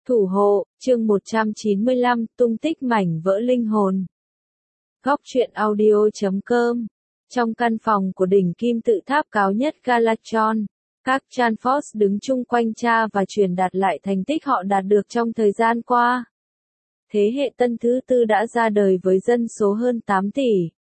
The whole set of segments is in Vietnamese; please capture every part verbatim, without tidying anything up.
Thủ hộ, chương một trăm chín mươi lăm, tung tích mảnh vỡ linh hồn. Góc truyện audio chấm com. Trong căn phòng của đỉnh kim tự tháp cao nhất Galactron, các Tranforce đứng chung quanh tra và truyền đạt lại thành tích họ đạt được trong thời gian qua. Thế hệ tân thứ tư đã ra đời với dân số hơn tám tỷ.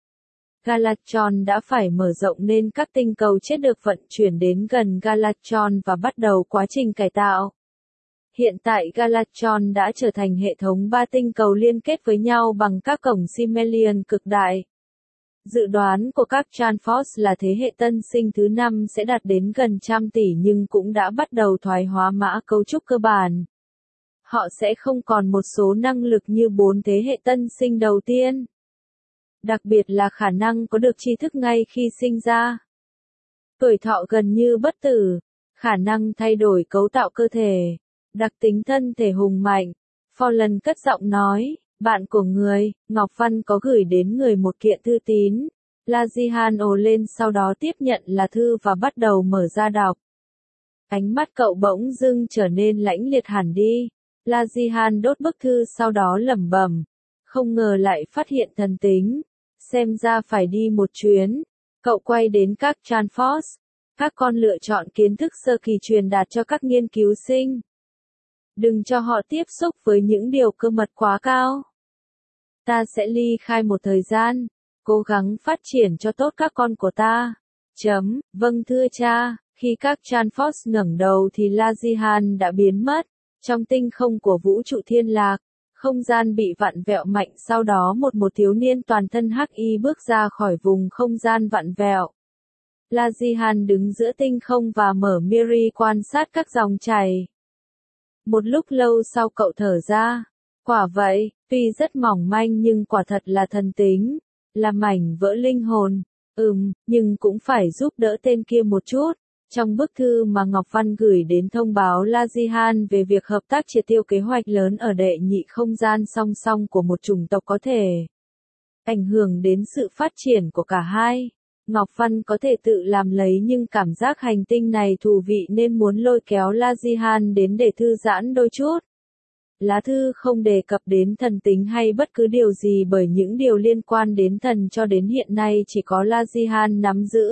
Galactron đã phải mở rộng nên các tinh cầu chết được vận chuyển đến gần Galactron và bắt đầu quá trình cải tạo. Hiện tại Galactron đã trở thành hệ thống ba tinh cầu liên kết với nhau bằng các cổng Simelian cực đại. Dự đoán của các Tranforce là thế hệ tân sinh thứ năm sẽ đạt đến gần trăm tỷ nhưng cũng đã bắt đầu thoái hóa mã cấu trúc cơ bản. Họ sẽ không còn một số năng lực như bốn thế hệ tân sinh đầu tiên. Đặc biệt là khả năng có được tri thức ngay khi sinh ra. Tuổi thọ gần như bất tử, khả năng thay đổi cấu tạo cơ thể. Đặc tính thân thể hùng mạnh. Fallen cất giọng nói, bạn của người, Ngọc Văn có gửi đến người một kiện thư tín. Lajihan ồ lên sau đó tiếp nhận là thư và bắt đầu mở ra đọc. Ánh mắt cậu bỗng dưng trở nên lãnh liệt hẳn đi. Lajihan đốt bức thư sau đó lẩm bẩm. Không ngờ lại phát hiện thần tính. Xem ra phải đi một chuyến. Cậu quay đến các Tranforce. Các con lựa chọn kiến thức sơ kỳ truyền đạt cho các nghiên cứu sinh. Đừng cho họ tiếp xúc với những điều cơ mật quá cao. Ta sẽ ly khai một thời gian, cố gắng phát triển cho tốt các con của ta. Chấm, vâng thưa cha. Khi các Tranforce ngẩng đầu thì Lajihan đã biến mất. Trong tinh không của vũ trụ thiên lạc, không gian bị vặn vẹo mạnh sau đó một một thiếu niên toàn thân hắc y bước ra khỏi vùng không gian vặn vẹo. Lajihan đứng giữa tinh không và mở Miri quan sát các dòng chảy. Một lúc lâu sau cậu thở ra. Quả vậy, tuy rất mỏng manh nhưng quả thật là thần tính. Là mảnh vỡ linh hồn. Ừm, nhưng cũng phải giúp đỡ tên kia một chút. Trong bức thư mà Ngọc Văn gửi đến thông báo Lajihan về việc hợp tác triệt tiêu kế hoạch lớn ở đệ nhị không gian song song của một chủng tộc có thể ảnh hưởng đến sự phát triển của cả hai. Ngọc Văn có thể tự làm lấy nhưng cảm giác hành tinh này thú vị nên muốn lôi kéo Lajihan đến để thư giãn đôi chút. Lá thư không đề cập đến thần tính hay bất cứ điều gì bởi những điều liên quan đến thần cho đến hiện nay chỉ có Lajihan nắm giữ.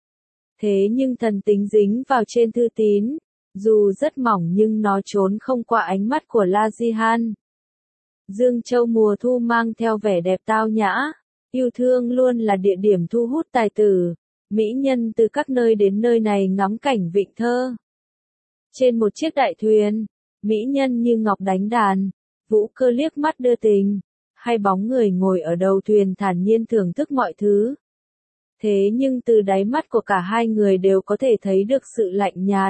Thế nhưng thần tính dính vào trên thư tín, dù rất mỏng nhưng nó trốn không qua ánh mắt của Lajihan. Dương Châu mùa thu mang theo vẻ đẹp tao nhã. Yêu thương luôn là địa điểm thu hút tài tử, mỹ nhân từ các nơi đến nơi này ngắm cảnh vịnh thơ. Trên một chiếc đại thuyền, mỹ nhân như ngọc đánh đàn, vũ cơ liếc mắt đưa tình, hai bóng người ngồi ở đầu thuyền thản nhiên thưởng thức mọi thứ. Thế nhưng từ đáy mắt của cả hai người đều có thể thấy được sự lạnh nhạt.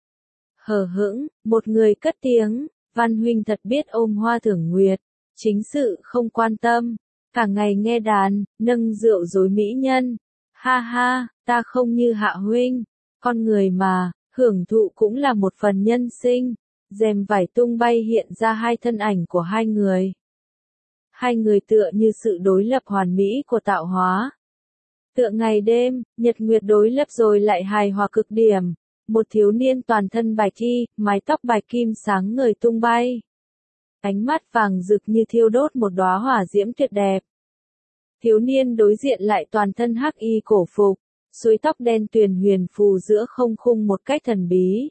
Hờ hững, một người cất tiếng, Văn huynh thật biết ôm hoa thưởng nguyệt, chính sự không quan tâm. Cả ngày nghe đàn, nâng rượu dối mỹ nhân. Ha ha, ta không như Hạ huynh. Con người mà, hưởng thụ cũng là một phần nhân sinh. Rèm vải tung bay hiện ra hai thân ảnh của hai người. Hai người tựa như sự đối lập hoàn mỹ của tạo hóa. Tựa ngày đêm, nhật nguyệt đối lập rồi lại hài hòa cực điểm. Một thiếu niên toàn thân bạch y, mái tóc bạch kim sáng ngời tung bay. Ánh mắt vàng rực như thiêu đốt một đóa hỏa diễm tuyệt đẹp. Thiếu niên đối diện lại toàn thân hắc y cổ phục, suối tóc đen tuyền huyền phù giữa không khung một cách thần bí.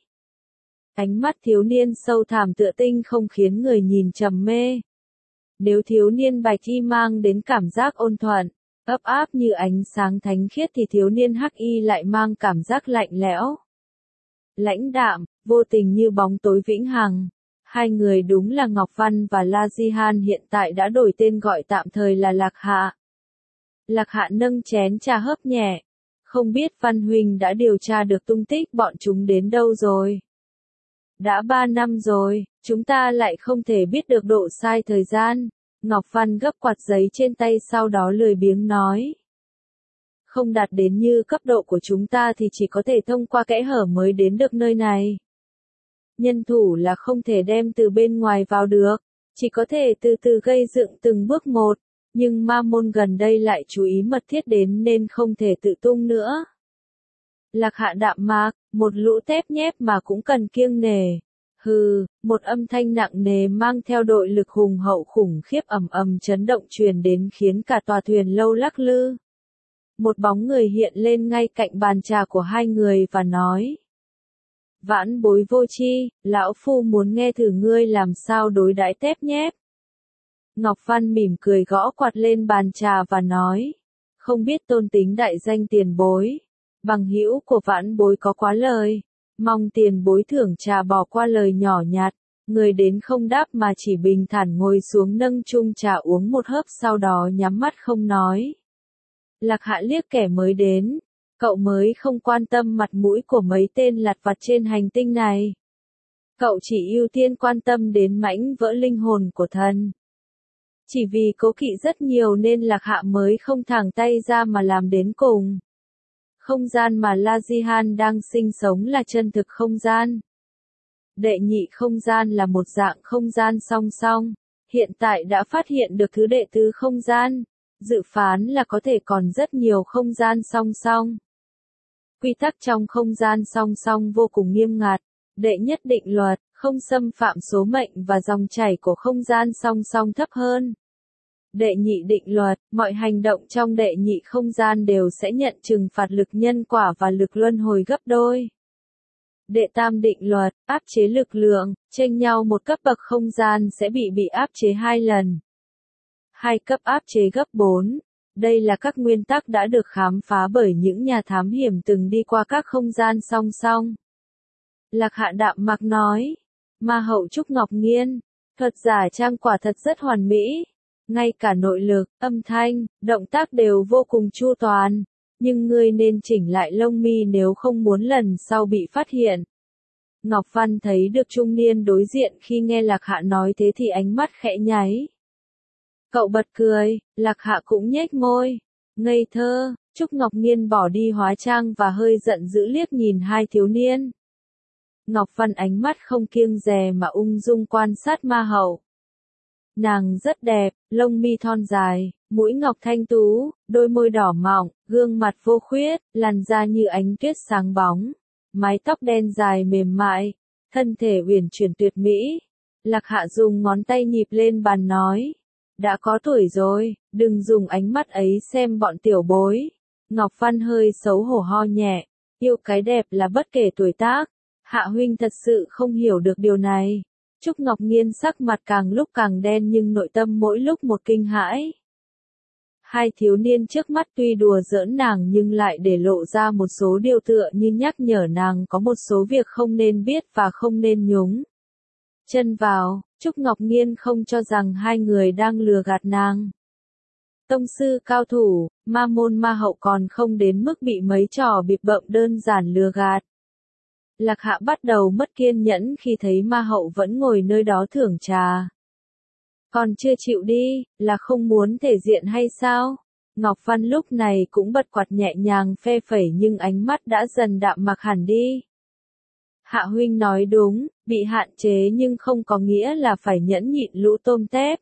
Ánh mắt thiếu niên sâu thẳm tựa tinh không khiến người nhìn trầm mê. Nếu thiếu niên bạch y mang đến cảm giác ôn thuận, ấp áp như ánh sáng thánh khiết thì thiếu niên hắc y lại mang cảm giác lạnh lẽo, lãnh đạm, vô tình như bóng tối vĩnh hằng. Hai người đúng là Ngọc Văn và Lajihan hiện tại đã đổi tên gọi tạm thời là Lạc Hạ. Lạc Hạ nâng chén trà hớp nhẹ. Không biết Văn huynh đã điều tra được tung tích bọn chúng đến đâu rồi? Đã ba năm rồi, chúng ta lại không thể biết được độ sai thời gian. Ngọc Văn gấp quạt giấy trên tay sau đó lười biếng nói. Không đạt đến như cấp độ của chúng ta thì chỉ có thể thông qua kẽ hở mới đến được nơi này. Nhân thủ là không thể đem từ bên ngoài vào được, chỉ có thể từ từ gây dựng từng bước một, nhưng ma môn gần đây lại chú ý mật thiết đến nên không thể tự tung nữa. Lạc Hạ đạm mạc, một lũ tép nhép mà cũng cần kiêng nể. Hừ, một âm thanh nặng nề mang theo đội lực hùng hậu khủng khiếp ầm ầm chấn động truyền đến khiến cả tòa thuyền lâu lắc lư. Một bóng người hiện lên ngay cạnh bàn trà của hai người và nói. Vãn bối vô tri, lão phu muốn nghe thử ngươi làm sao đối đãi tép nhép. Ngọc Văn mỉm cười gõ quạt lên bàn trà và nói. Không biết tôn tính đại danh tiền bối. Bằng hữu của vãn bối có quá lời. Mong tiền bối thưởng trà bỏ qua lời nhỏ nhặt. Người đến không đáp mà chỉ bình thản ngồi xuống nâng chung trà uống một hớp sau đó nhắm mắt không nói. Lạc Hạ liếc kẻ mới đến. Cậu mới không quan tâm mặt mũi của mấy tên lặt vặt trên hành tinh này. Cậu chỉ ưu tiên quan tâm đến mảnh vỡ linh hồn của thần. Chỉ vì cố kỵ rất nhiều nên Lạc Hạ mới không thẳng tay ra mà làm đến cùng. Không gian mà La Jihan đang sinh sống là chân thực không gian. Đệ nhị không gian là một dạng không gian song song. Hiện tại đã phát hiện được thứ đệ tứ không gian. Dự phán là có thể còn rất nhiều không gian song song. Quy tắc trong không gian song song vô cùng nghiêm ngặt. Đệ nhất định luật, không xâm phạm số mệnh và dòng chảy của không gian song song thấp hơn. Đệ nhị định luật, mọi hành động trong đệ nhị không gian đều sẽ nhận trừng phạt lực nhân quả và lực luân hồi gấp đôi. Đệ tam định luật, áp chế lực lượng, chênh nhau một cấp bậc không gian sẽ bị bị áp chế hai lần. Hai cấp áp chế gấp bốn. Đây là các nguyên tắc đã được khám phá bởi những nhà thám hiểm từng đi qua các không gian song song. Lạc Hạ đạm mạc nói, Ma hậu Trúc Ngọc Nghiên, thuật giả trang quả thật rất hoàn mỹ. Ngay cả nội lực, âm thanh, động tác đều vô cùng chu toàn. Nhưng ngươi nên chỉnh lại lông mi nếu không muốn lần sau bị phát hiện. Ngọc Văn thấy được trung niên đối diện khi nghe Lạc Hạ nói thế thì ánh mắt khẽ nháy. Cậu bật cười, Lạc Hạ cũng nhếch môi. Ngây thơ, Trúc Ngọc Nghiên bỏ đi hóa trang và hơi giận dữ liếc nhìn hai thiếu niên. Ngọc Văn ánh mắt không kiêng dè mà ung dung quan sát Ma hậu. Nàng rất đẹp, lông mi thon dài, mũi ngọc thanh tú, đôi môi đỏ mọng, gương mặt vô khuyết, làn da như ánh tuyết sáng bóng, mái tóc đen dài mềm mại, thân thể uyển chuyển tuyệt mỹ. Lạc Hạ dùng ngón tay nhịp lên bàn nói, đã có tuổi rồi, đừng dùng ánh mắt ấy xem bọn tiểu bối. Ngọc Văn hơi xấu hổ ho nhẹ, yêu cái đẹp là bất kể tuổi tác. Hạ huynh thật sự không hiểu được điều này. Trúc Ngọc Nghiên sắc mặt càng lúc càng đen nhưng nội tâm mỗi lúc một kinh hãi. Hai thiếu niên trước mắt tuy đùa giỡn nàng nhưng lại để lộ ra một số điều tựa như nhắc nhở nàng có một số việc không nên biết và không nên nhúng chân vào. Trúc Ngọc Nghiên không cho rằng hai người đang lừa gạt nàng. Tông sư cao thủ, Ma môn Ma hậu còn không đến mức bị mấy trò bịp bợm đơn giản lừa gạt. Lạc Hạ bắt đầu mất kiên nhẫn khi thấy Ma hậu vẫn ngồi nơi đó thưởng trà. Còn chưa chịu đi, là không muốn thể diện hay sao? Ngọc Văn lúc này cũng bật quạt nhẹ nhàng phe phẩy nhưng ánh mắt đã dần đạm mặc hẳn đi. Hạ huynh nói đúng, bị hạn chế nhưng không có nghĩa là phải nhẫn nhịn lũ tôm tép.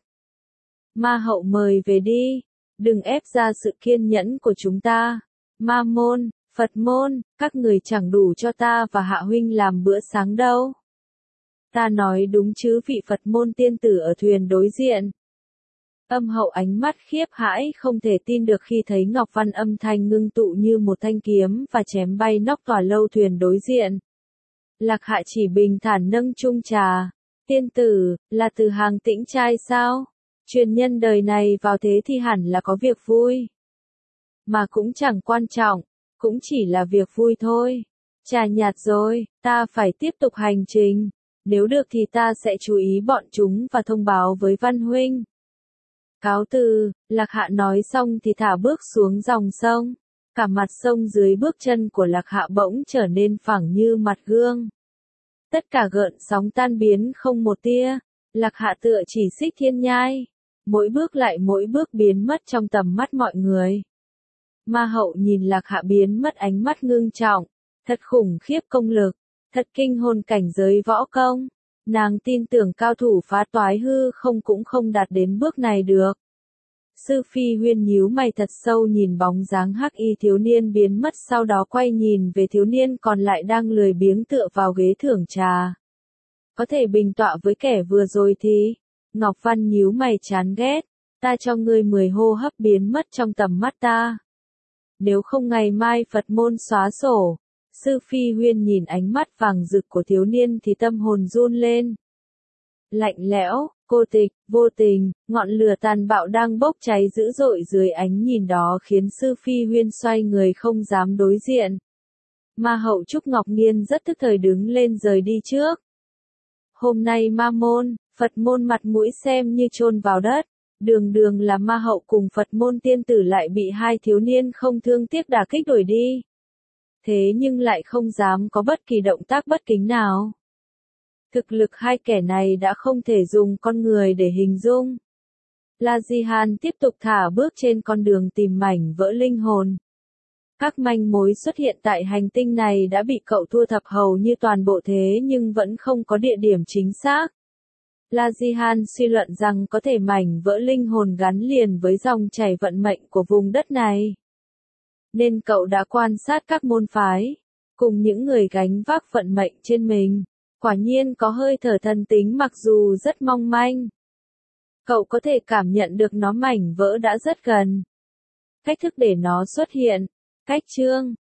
Ma hậu mời về đi, đừng ép ra sự kiên nhẫn của chúng ta. Ma môn, Phật môn, các người chẳng đủ cho ta và Hạ huynh làm bữa sáng đâu. Ta nói đúng chứ vị Phật môn tiên tử ở thuyền đối diện. Âm hậu ánh mắt khiếp hãi không thể tin được khi thấy Ngọc Văn âm thanh ngưng tụ như một thanh kiếm và chém bay nóc tòa lâu thuyền đối diện. Lạc Hạ chỉ bình thản nâng chung trà. Tiên tử, là từ hàng Tĩnh trai sao? Truyền nhân đời này vào thế thì hẳn là có việc vui. Mà cũng chẳng quan trọng, cũng chỉ là việc vui thôi. Trà nhạt rồi, ta phải tiếp tục hành trình. Nếu được thì ta sẽ chú ý bọn chúng và thông báo với Văn huynh. Cáo từ, Lạc Hạ nói xong thì thả bước xuống dòng sông. Cả mặt sông dưới bước chân của Lạc Hạ bỗng trở nên phẳng như mặt gương. Tất cả gợn sóng tan biến không một tia. Lạc Hạ tựa chỉ xích thiên nhai. Mỗi bước lại mỗi bước biến mất trong tầm mắt mọi người. Ma hậu nhìn Lạc Hạ biến mất ánh mắt ngưng trọng. Thật khủng khiếp công lực. Thật kinh hồn cảnh giới võ công. Nàng tin tưởng cao thủ phá toái hư không cũng không đạt đến bước này được. Sư Phi Huyên nhíu mày thật sâu nhìn bóng dáng hắc y thiếu niên biến mất sau đó quay nhìn về thiếu niên còn lại đang lười biếng tựa vào ghế thưởng trà. Có thể bình tọa với kẻ vừa rồi thì. Ngọc Văn nhíu mày chán ghét. Ta cho ngươi mười hô hấp biến mất trong tầm mắt ta. Nếu không ngày mai Phật môn xóa sổ. Sư Phi Huyên nhìn ánh mắt vàng rực của thiếu niên thì tâm hồn run lên. Lạnh lẽo, cô tịch, vô tình, ngọn lửa tàn bạo đang bốc cháy dữ dội dưới ánh nhìn đó khiến Sư Phi Huyên xoay người không dám đối diện. Ma hậu Trúc Ngọc Nghiên rất tức thời đứng lên rời đi trước. Hôm nay ma môn, Phật môn mặt mũi xem như chôn vào đất. Đường đường là ma hậu cùng Phật môn tiên tử lại bị hai thiếu niên không thương tiếc đả kích đuổi đi. Thế nhưng lại không dám có bất kỳ động tác bất kính nào. Thực lực hai kẻ này đã không thể dùng con người để hình dung. La Di-han tiếp tục thả bước trên con đường tìm mảnh vỡ linh hồn. Các manh mối xuất hiện tại hành tinh này đã bị cậu thu thập hầu như toàn bộ thế nhưng vẫn không có địa điểm chính xác. La Di-han suy luận rằng có thể mảnh vỡ linh hồn gắn liền với dòng chảy vận mệnh của vùng đất này. Nên cậu đã quan sát các môn phái, cùng những người gánh vác vận mệnh trên mình. Quả nhiên có hơi thở thần tính mặc dù rất mong manh. Cậu có thể cảm nhận được nó mảnh vỡ đã rất gần. Cách thức để nó xuất hiện. Cách chương